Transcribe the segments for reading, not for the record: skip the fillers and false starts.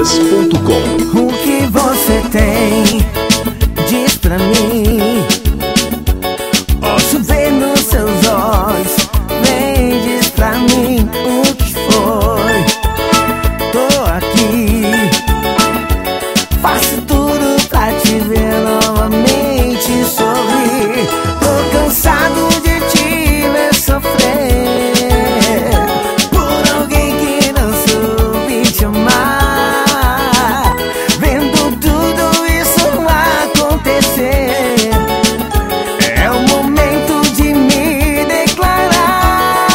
cds.com. O que você tem? Diz pra mim. Posso ver nos seus olhos. Vem, diz pra mim o que foi. Tô aqui, faço tudo pra te ver novamente sorrir. Tô cansado de te ver sofrer por alguém que não soube te amar. Vendo tudo isso acontecer, é o momento de me declarar.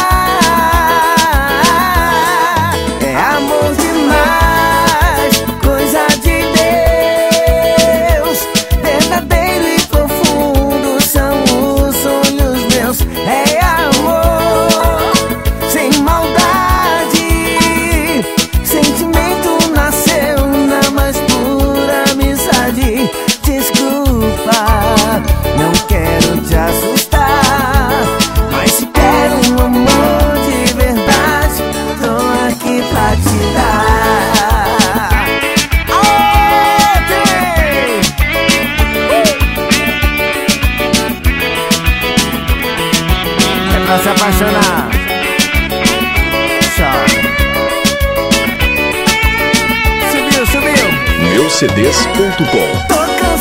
É amor demais, coisa de Deus. Verdadeiro e profundo são os sonhos meus. É amor sem maldade. Sentimento nasceu na mais pura amizade. Desculpa, não quero te assustar, mas se quero um amor de verdade, tô aqui pra te dar. É pra se apaixonar. Chora. Subiu. Meucds.com. Tô